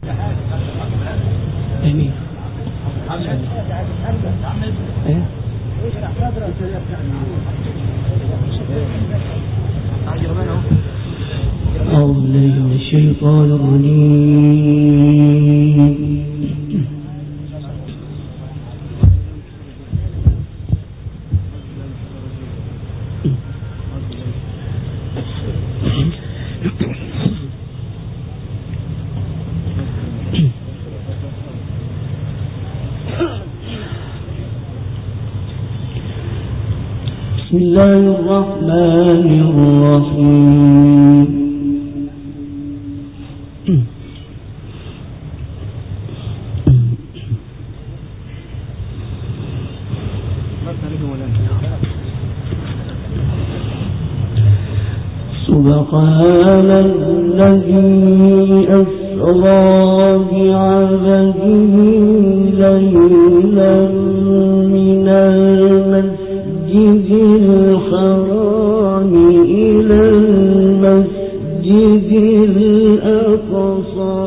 امين. أعوذ بالله من الشيطان الرجيم. بسم الله الرحمن الرحيم. سبحان الذي أسرى بعبده ليلا من المسجد الحرام إلى المسجد الأقصى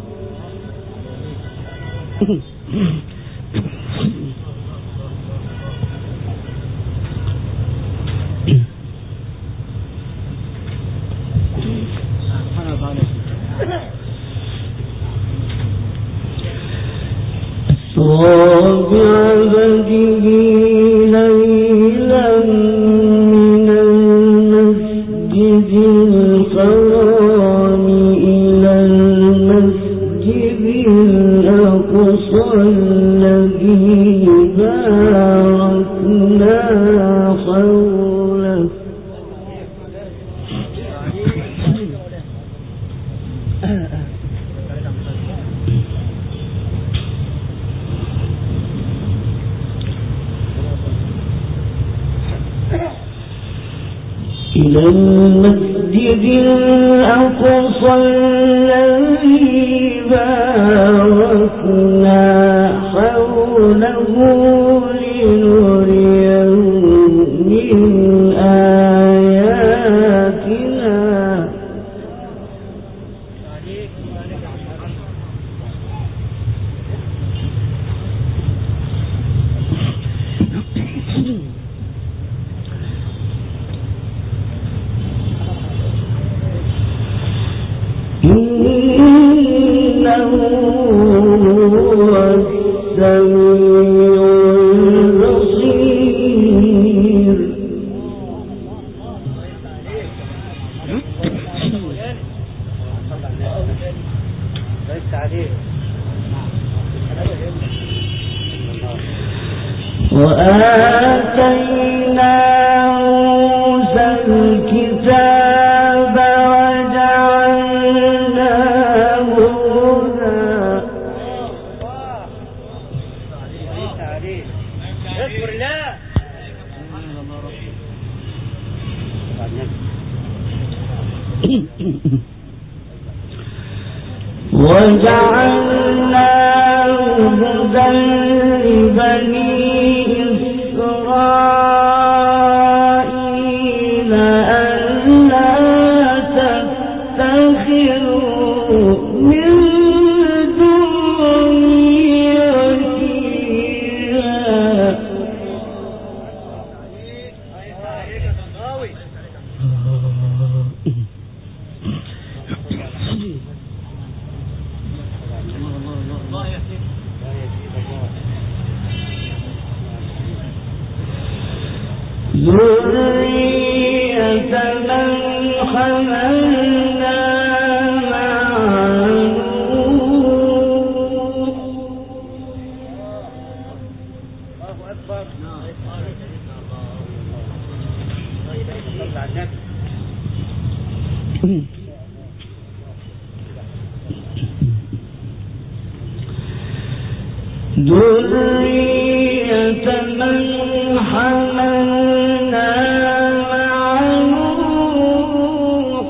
بعبده ليلا من المسجد الحرام إلى المسجد الأقصى الذي باركنا حوله إلى المسجد الأقصى الذي باركنا حوله لنريه من آياتنا إنه هو السميع البصير. وآتينا موسى الكتاب وجعلناه هدى لبني إسرائيل ألا تتخذوا من دوني وكيلا. ذرية من حملنا مع نوح. ذرية من حملنا مع نوح.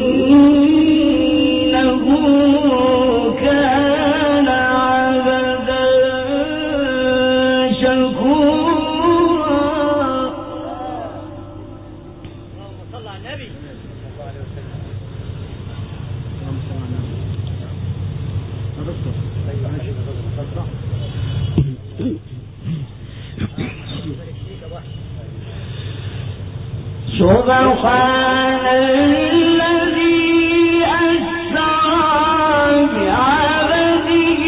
إنه كان عبدا سبحان الذي أسرى بعبده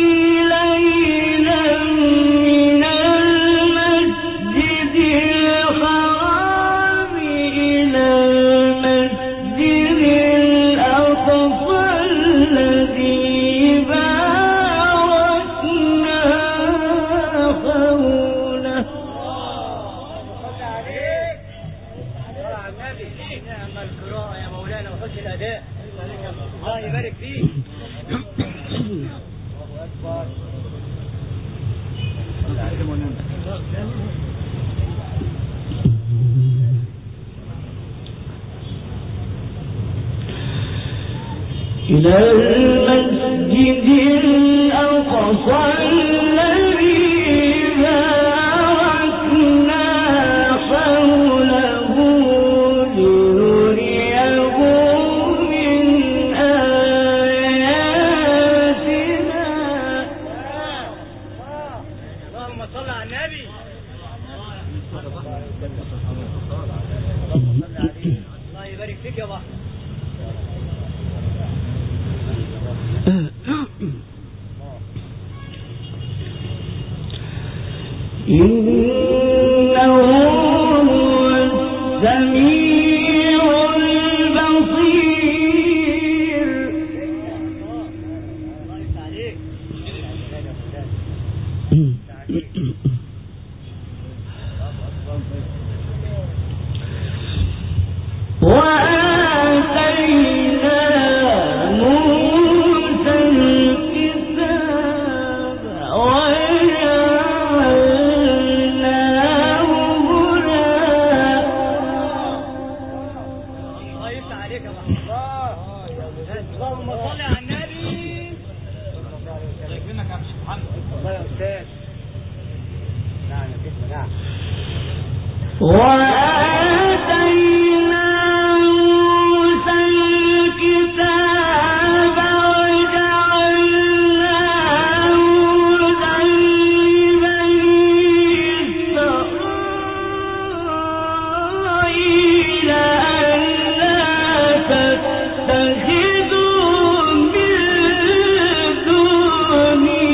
ليلا من المسجد الحرام إلى المسجد الأقصى الذي باركنا حوله. نعم القراءة يا مولانا وحسن الأداء. الله يبارك فيك. إلى المسجد الأقصى الذي باركنا حوله لنريه من آياتنا. اللهم صل على النبي. الله يبارك فيك يا بحر. إنه هو السميع البصير. الله يفتح عليك. وآتينا موسى الكتاب وجعلناه هدى. الله يفتح عليك يا بحر. اللهم صل على النبي. الله يكرمك يا شيخ محمد. الله يا أستاذ. نعم يا سيدنا نعم. وآتينا موسى الكتاب وجعلناه هدى لبني إسرائيل ألا تتخذوا من دوني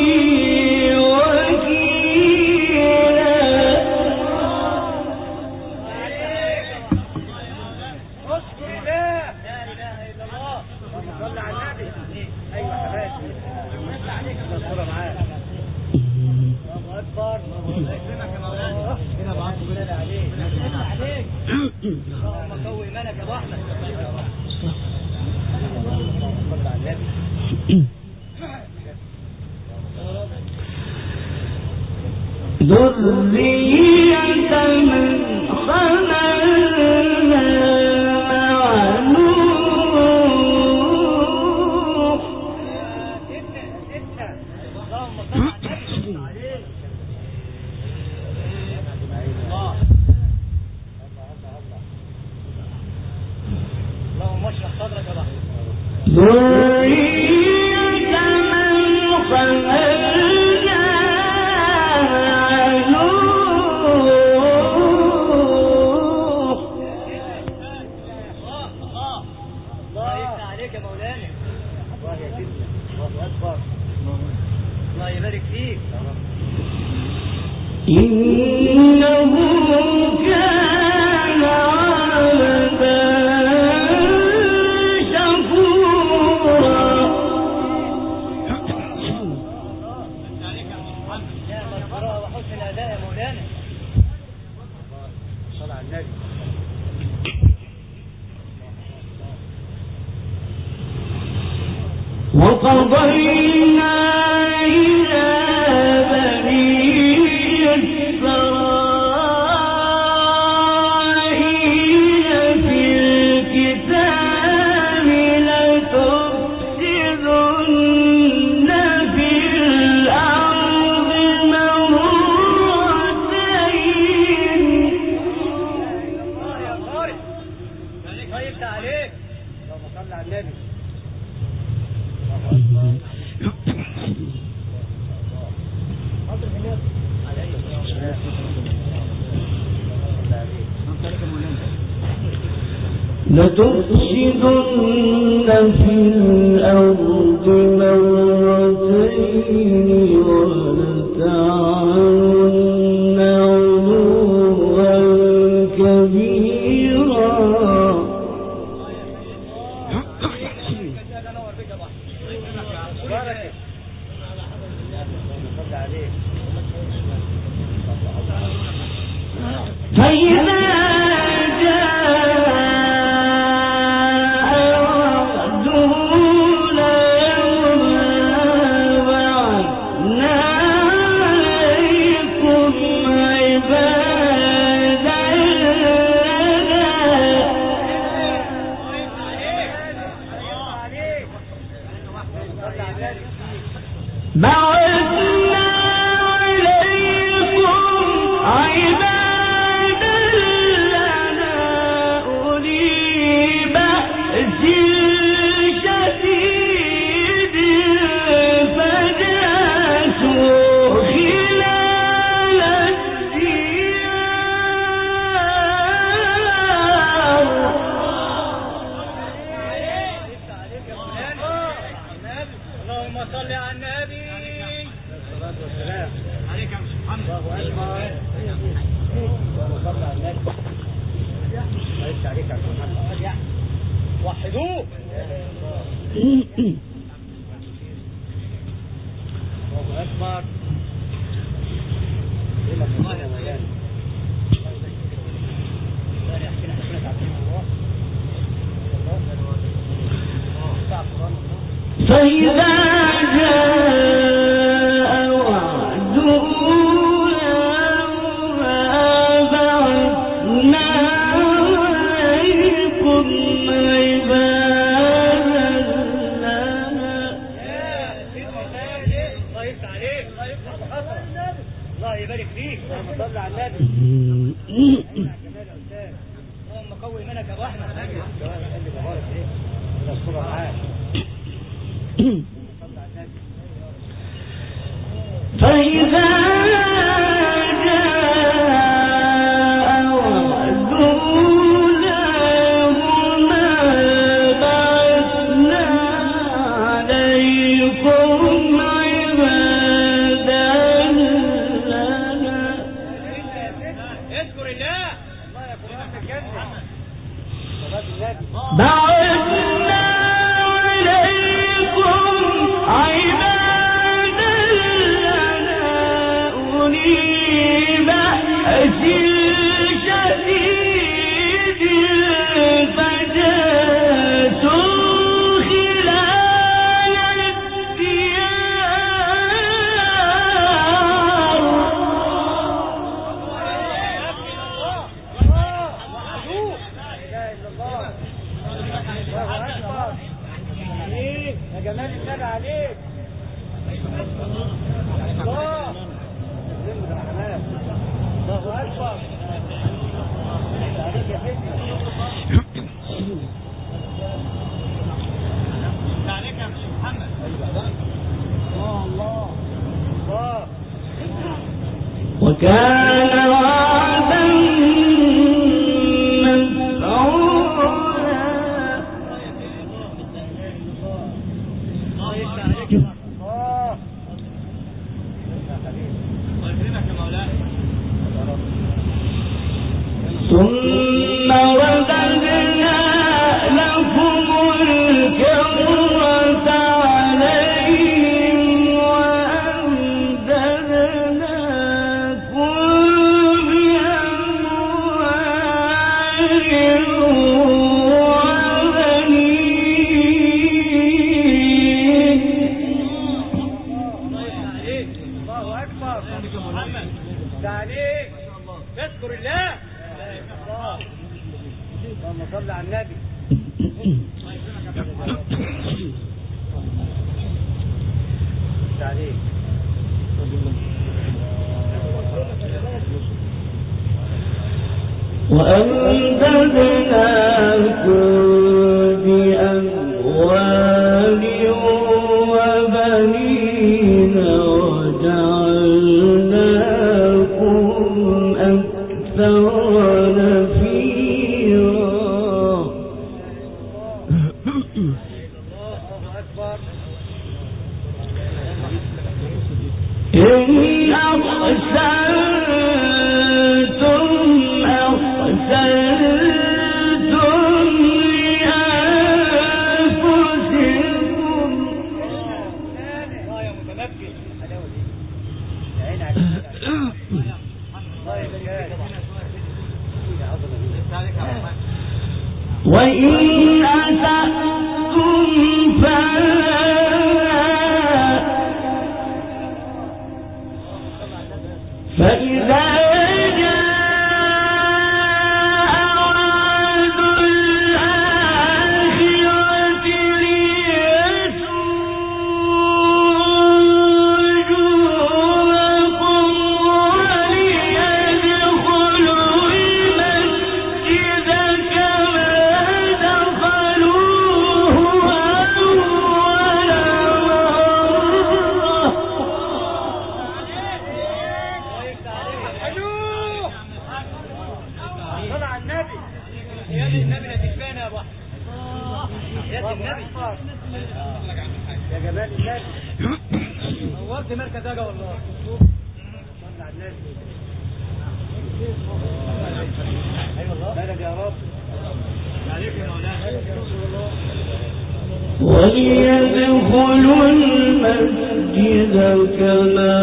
وكيلا. اذكر الله. لا إله إلا الله. اللهم صل على النبي. أيوة حبايبي. يفتح عليك الصورة معاك. الله أكبر. الله يكرمك يا مولانا. كده بعض بالله عليك. يفتح عليك. اللهم قوي إيمانك يا أبو أحمد. اللهم صل على النبي. ذرية من حملنا مع نوح. اللهم صل على النبي. الله. اللهم اشرح صدرك يا بحر. ذرية من حملنا مع نوح. الله يفتح عليك يا مولانا. الله يا سيدنا. الله أكبر. الله يبارك فيك. إنه كان عبدا شكورا. نعم القراءة وحسن الأداء يا مولانا. صل على النبي. وقضينا إلى بني إسرائيل في الكتاب لتفسدن في الأرض مرتين. الله يا خالد. الله يفتح عليك. اللهم صل على النبي. لتفسدن في الأرض مرتين ولتعلن علوا كبيرا. فإذا وحدوه. الله أكبر. فإذا جاء وعد أولاهما بعثنا عليكم عبادا لنا. الله يبارك فيك. اللهم صل على النبي. اللهم قوي منك يا ابو احمد. فإذا جاء وعد أولاهما بعثنا عليكم عبادا لنا. اذكر الله. الله يقول لك الجنة. بعثنا عليكم عبادا لنا أولي بأس شديد فجاسوا خلال يا جمال النبي عليك. الله أكبر. عليك يا حبيبي. عليك يا محمد. الله وكان وعدا مفعولا. ثم رددنا لكم الكرة عليهم وأمددناكم بأموال وبنين. الله أكبر. محمد عليك. اذكر الله. اللهم صل على النبي. عليك. وأمددناكم بأموال وبنين وجعلناكم أكثر نفيرا. إن أحسنتم أحسنتم لأنفسكم يا متمكن الحلاوة دي يا عيني عليك الله يبارك وإن أسأتم فإذا يا جمال النبي نورت مركز اجا والله صلى على النبي اي والله مالك يا رب عليك يا مولانا يا رسول الله وليدخلوا المسجد كما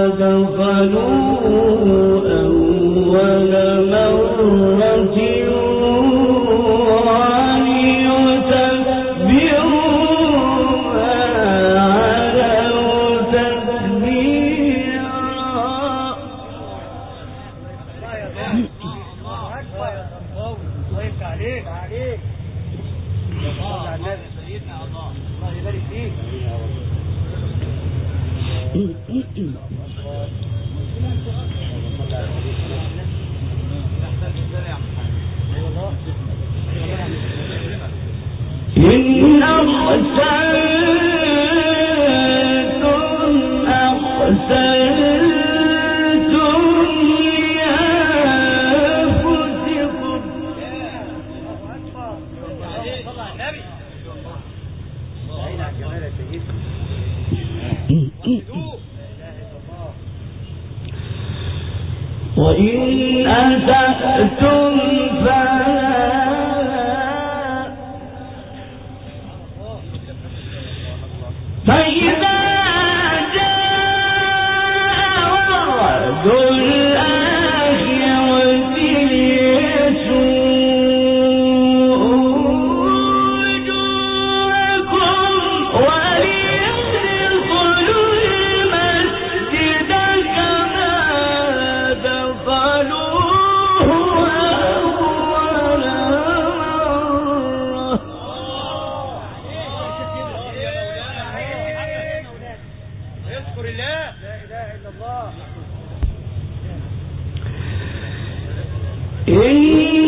دخلوه أول مرة إن أحسنتم أحسنتم لأنفسكم وإن أسأتم فإذا جاء وعد الآخرة ليسوءوا وجوهكم وليدخلوا المسجد كما دخلوه أول مرة اذكر الله لا اله الا الله إن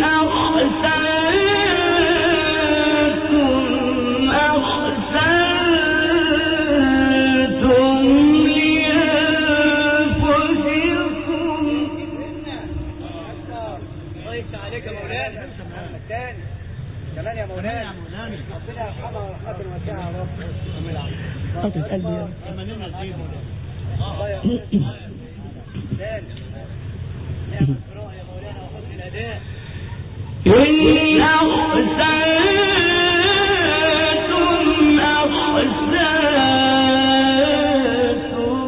أحسنتم أحسنتم لأنفسكم الله يفتح عليك يا مولانا الثاني كمان يا مولانا ربنا يرحمها ورحمة واسعة يا رب قطعة قلبي يا الله يرحمك ثاني نعم القراءة يا مولانا وحسن الأداء إن أحسنتم أحسنتم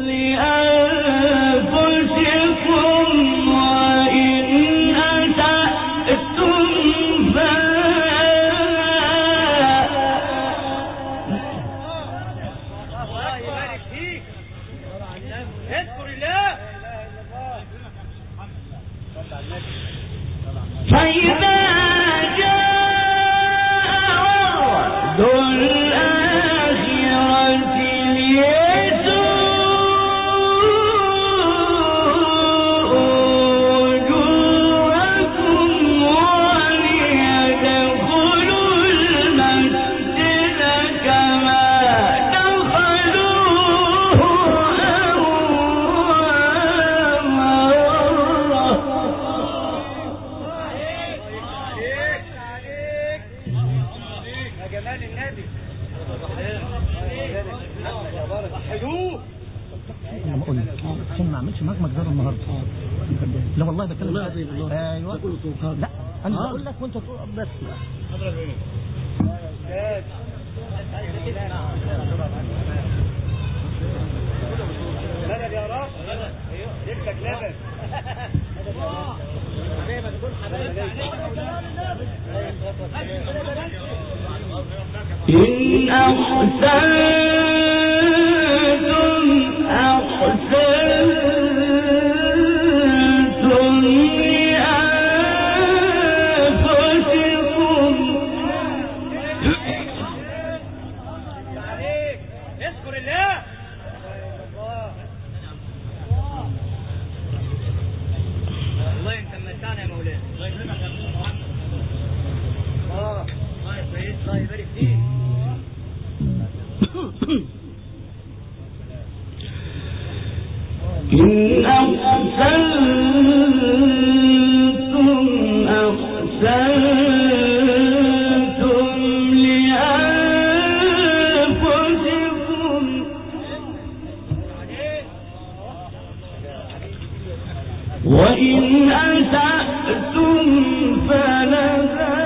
لأنفسكم وإن أسأتم الله يبارك فيك اذكر الله فإذا جاء وعد الآخرة ليسوءوا وجوهكم وليدخلوا المسجد كما دخلوه أول عشان ما اعملش معاك مجزره النهارده. لا والله بتكلم والله عظيم الله. ايوه لا انا بقول لك وانت تقول بس اضرب ايه يا استاذ يا رب جبتك لبن حبيبي تقول حبيبي إن أحسنتم وإن أسأتم فلها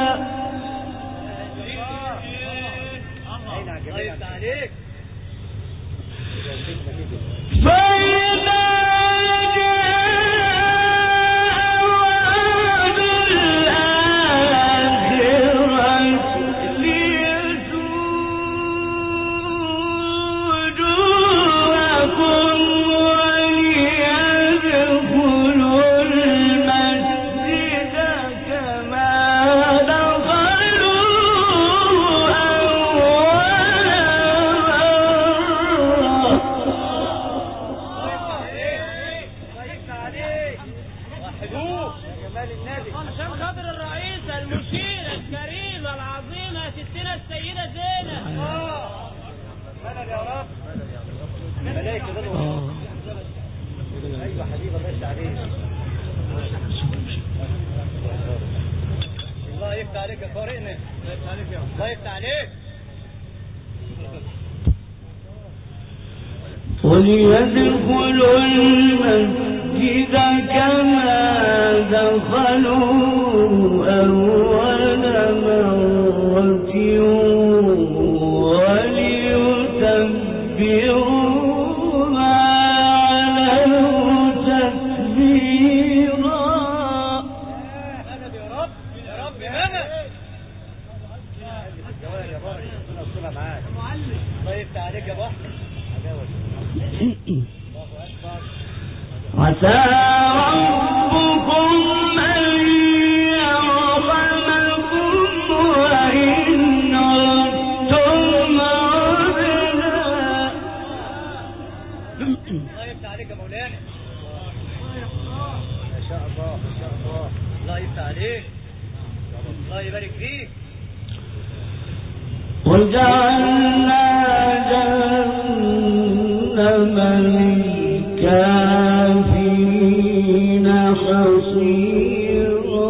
وليدخلوا المسجد كما دخلوا أول مرة وليتبروا ما علوا تتبيرا. يا رب طيب عليك يا بحر عسى ربكم أن يرحمكم وإن عدتم عدنا. الله يفتح عليك يا مولانا ما شاء الله ما شاء الله. الله يفتح عليك الله يبارك فيك. وجعلنا جهنم للكافرين حصيرا.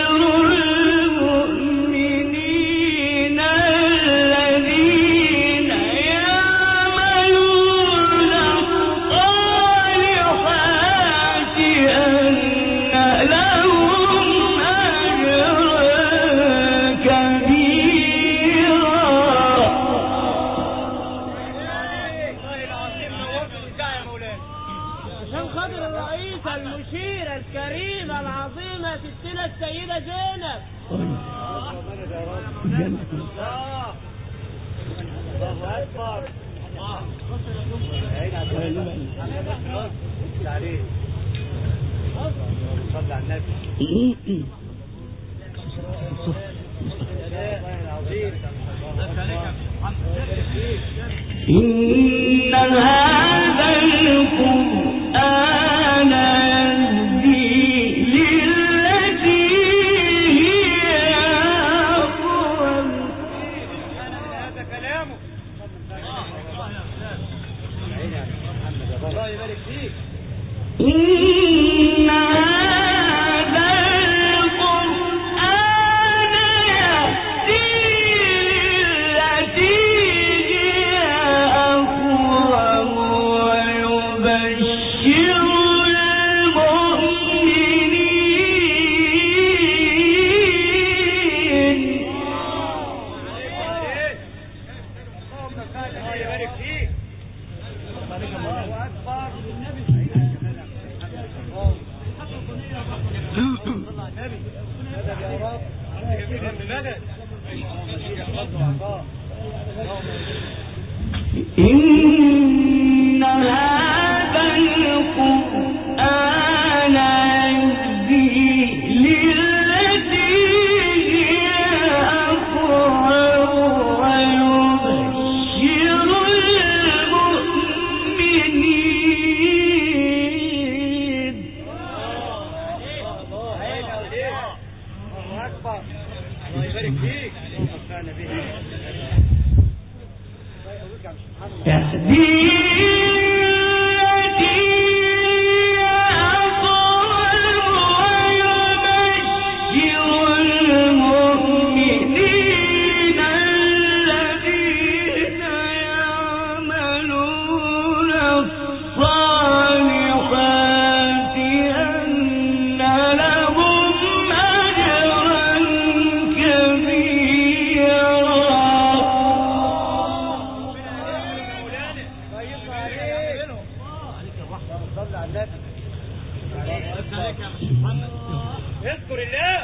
الذين عليه صلى على النبي. إن هذا القرآن يهدي للتي هي أقوم. هذا كلامه. الله يبارك فيك. إن هذا القرآن يهدي للتي هي أقوم ويبشر المؤمنين. الله يبارك فيك. الله أكبر. إن هذا القرآن يهدي للتي هي أقوم ويبشر المؤمنين. الله أكبر. الله يبارك فيك. كان به يهدي للتي هي أقوم ويبشر المؤمنين الذين يعملون الصالحات أن لهم أجرا كبيرا. صلى على النبي. اذكر الله.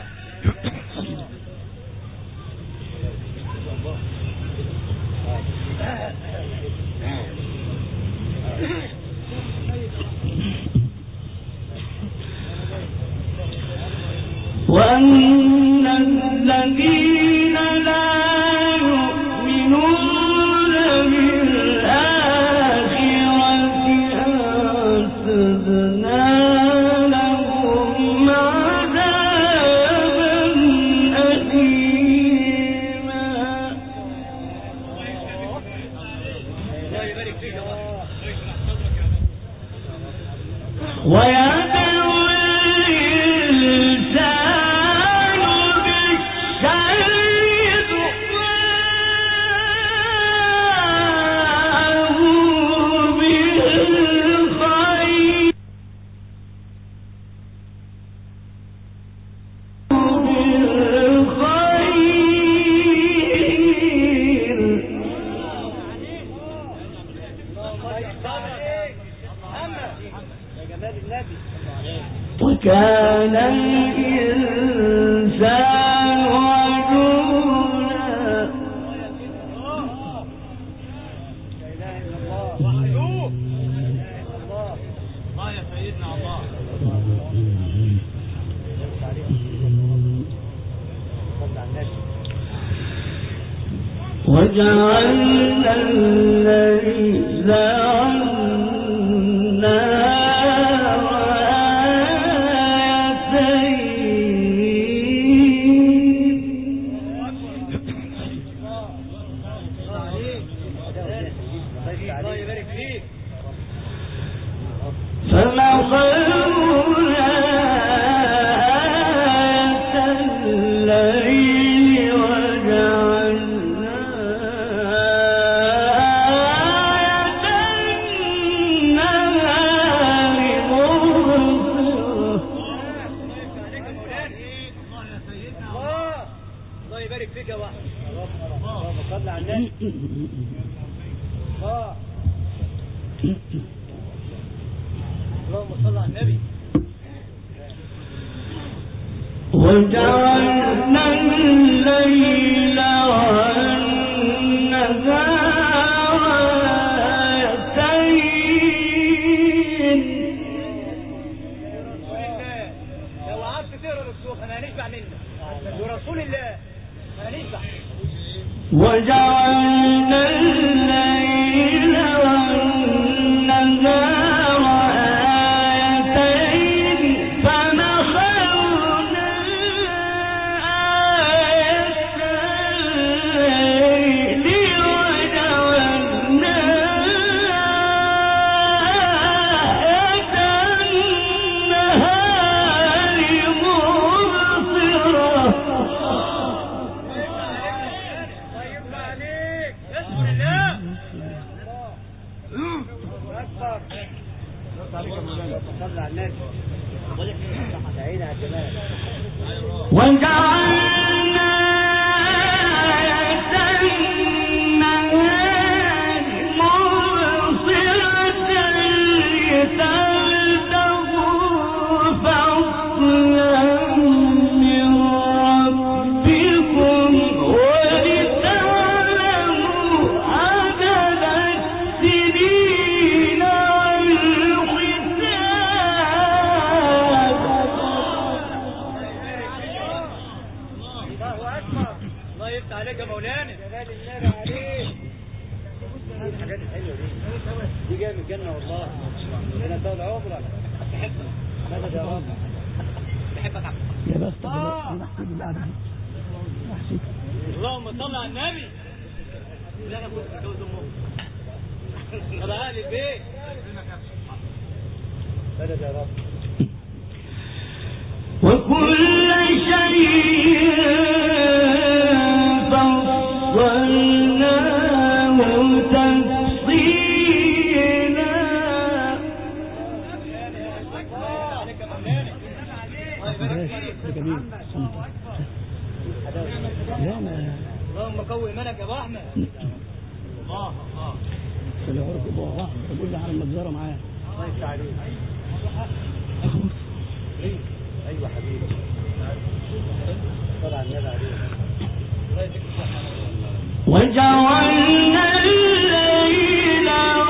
وأن الذين لا يؤمنون بالآخرة أعتدنا لهم عذابا أليما. الله يبارك فيك يا رب. ويدعو الإنسان بالشر دعاءه بالخير. وكان الإنسان عجولا. الله يا سيدنا الله. وجعلنا الليل والنهار آيتين الله يبارك فيك. فمحونا آية الليل وجعلنا آية النهار مبصرة. الله يبارك فيك يا واحد. اللهم صل على النبي. اللهم صل على النبي. وجعلنا الليل والنهار آيتين وجعلنا الليل والنهار آيتين فمحونا آية الليل وجعلنا آية النهار مبصرة. طيب عليك بسم الله. الله اكبر. صلى على النبي. تعيد على الجمال. وجعلنا آية النهار مبصرة لتبتغوا فضلا من ربكم ولتعلموا عدد السنين والحساب. الله اكبر. الله يفتح عليك يا مولانا. جلال الله عليك. الحاجات الحلوه دي جايه من الجنه والله. انا طول عمرك بحبك. مدد يا رب. بحبك عبد. يا بس انا احكي بالقعده دي. احكي. اللهم صل على النبي. لا انا كنت متجوز امه. طب اهل البيت. مدد يا رب. وكل شيء فصلناه تفصيلا. عليك يا مولانا. ده جميل. لا ما اللهم قوي ايمانك يا ابو احمد. الله الله. لو عرف ابو بعض بقول لي على المجزره معاه. الله يفتح عليك. ايوه حبيبي. طلع النبي عليك. الله يديك الصحه. وجعلنا الليل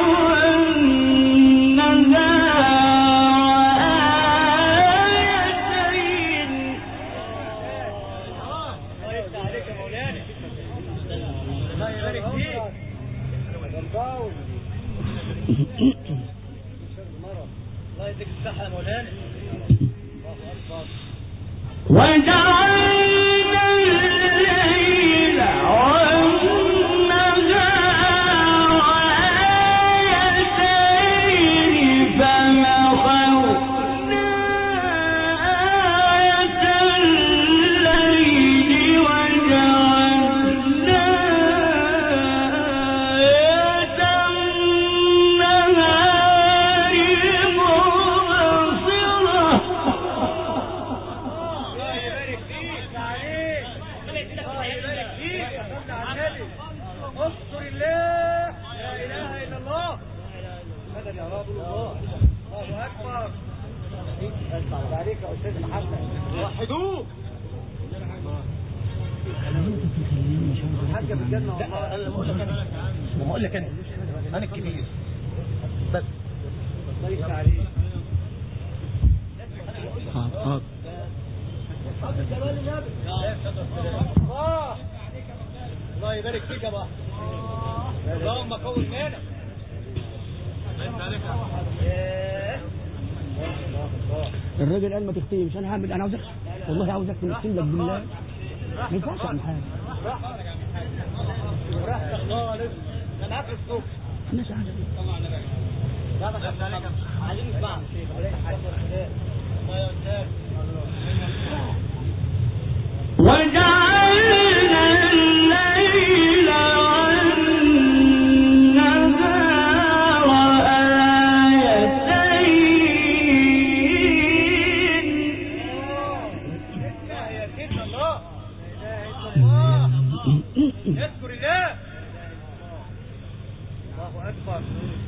والنهار آيتين. الله يفتح عليك يا مولانا. الله يبارك فيك. الله يديك الصحه يا مولانا. الله اكبر. وجعلنا الليل والنهار آيتين فمحونا آية الليل وجعلنا آية النهار مبصرة. الله يبارك فيك عليك. الله يبارك فيك. صل على النبي. اذكر الله. لا اله الا الله. مدد يا رب. الله اكبر. الله عليك يا استاذ محمد. وحدوه. حاجه بالجنه والله. بقول لك انا الكبير بس. الله يفتح عليك. حاضر. الله. الله يبارك فيك يا ابو احمد. اللهم قوي ايمانك. الراجل قال ما تختمش. انا هعمل. انا عاوزك والله عاوزك تختم لك بالله. ما ينفعش اعمل حاجه. براحتك خالص. انا معاك في السوق. انا سعيد. لا بس عايزين نسمع الله يا استاذ. وجعلنا الليل والنهار آيتين. لا يا سيدنا الله. لا اله الا الله. اذكر الله. الله اكبر.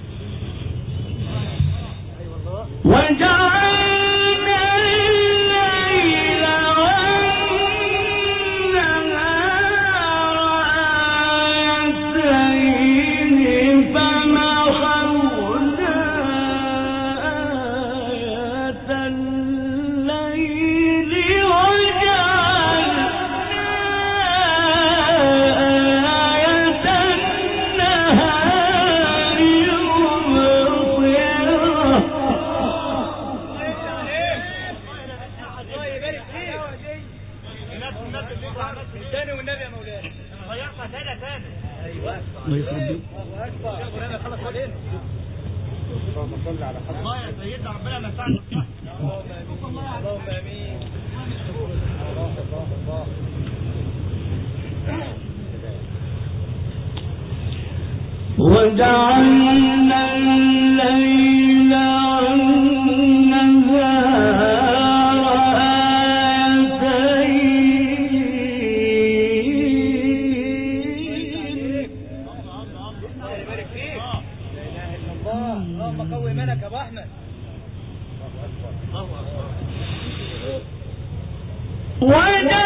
ايوه الله. وجعلنا الليل والنهار آيتين فمحونا آية الليل وجعلنا آية الله يخرب بيك. الله اكبر. يا مولانا خلص علينا. اللهم صل على حضرتك. الله يا سيدنا ربنا يمتعنا بالصحة. اللهم امين. اللهم امين. الله. وجعلنا الليل والنهار آيتين. الله يبارك فيك. لا اله الا الله. اللهم قوي ملك يا ابو احمد. الله اكبر. وجعلنا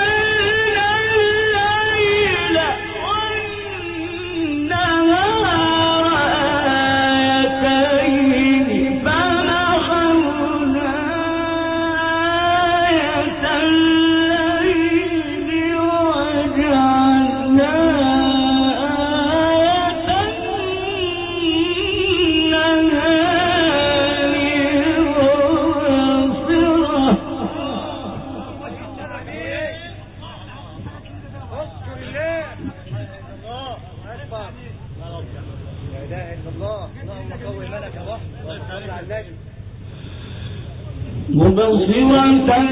مبصرة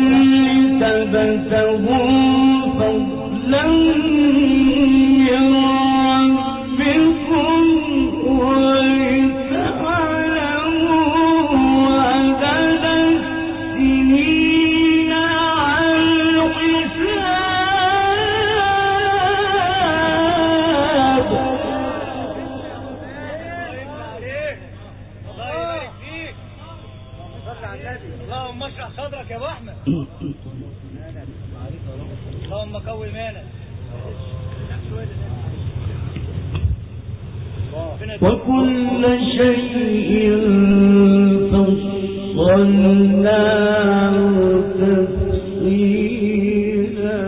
لتبتغوا فضلا من ربكم ولتعلموا عدد السنين على الحساب. اللهم اشرح صدرك يا ابو احمد. اللهم قوي ايمانك. وكل شيء فصلناه تفصيلا.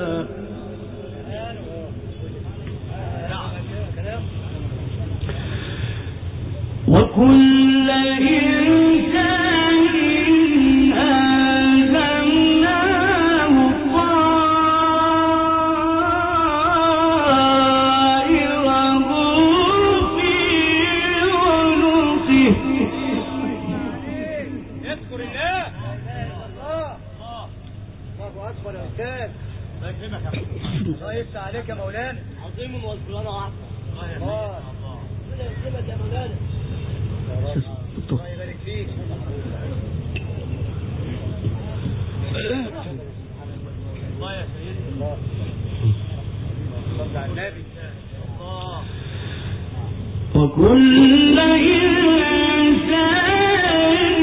وكل إنسان ألزمناه طائره في عنقه. اذكر الله. الله اكبر يا استاذ. الله يكرمك يا حبيبي. الله يفتح عليك يا مولانا. عظيم واذكرنا واحد. الله يكرمك يا مولانا. الله يبارك فيك. الله يا سيدي. الله صل على النبي. الله. وكل إنسان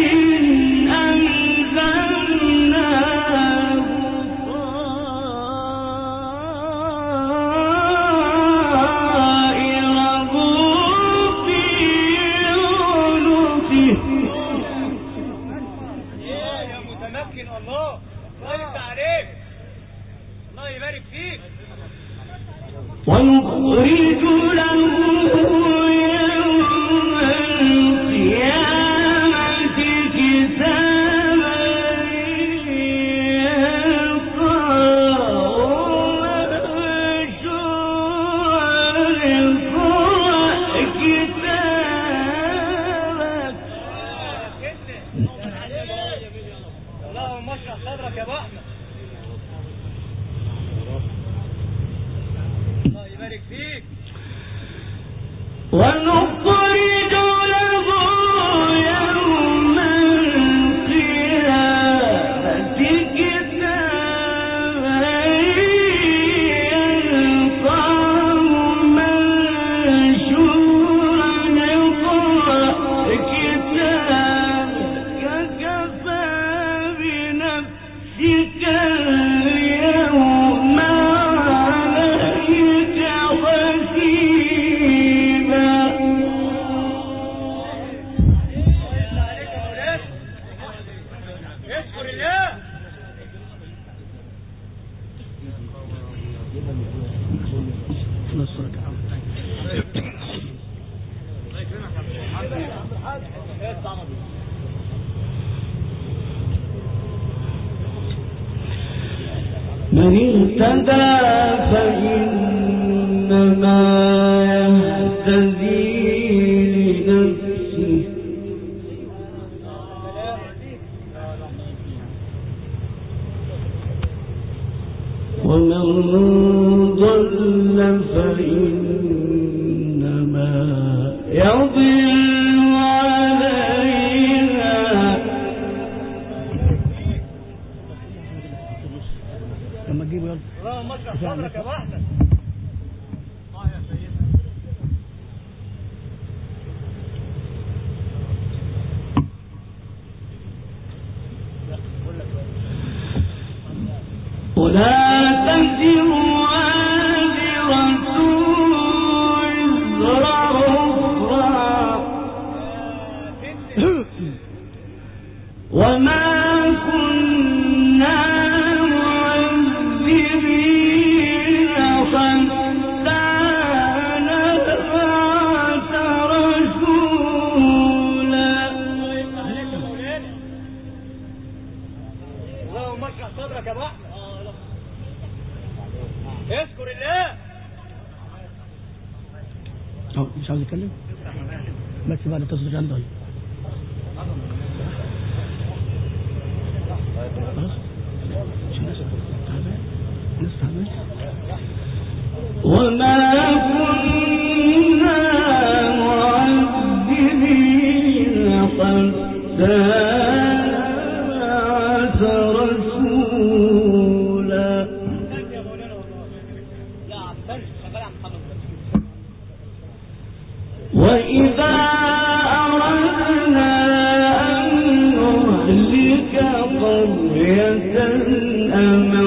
ألزمناه طائره في عنقه. يا متمكن. الله يفتح عليك. الله يبارك فيك. ونخرج له يوم القيامة كتابا يلقاه منشورا. اقرأ كتابك. اللهم اشرح صدرك يا ابو احمد. الله يبارك فيك. ونخرج له يوم القيامة كتابا يلقاه منشورا. اقرأ كتابك كفى بنفسك اليوم عليك حسيبا. اذكر الله. نصرك عم. الله يكرمك يا عبد الحاج. من اهتدى فإنما ولا تزر وازرة وزر أخرى وما كنا معذبين حتى نبعث رسولا. اللهم اشرح صدرك يا ابو احمد. اذكر الله. مش عاوز يتكلم بس بعد التصوير عنده. وما كنا معذبين حتى نبعث رسولا. وإذا أردنا أن نهلك قرية أمرنا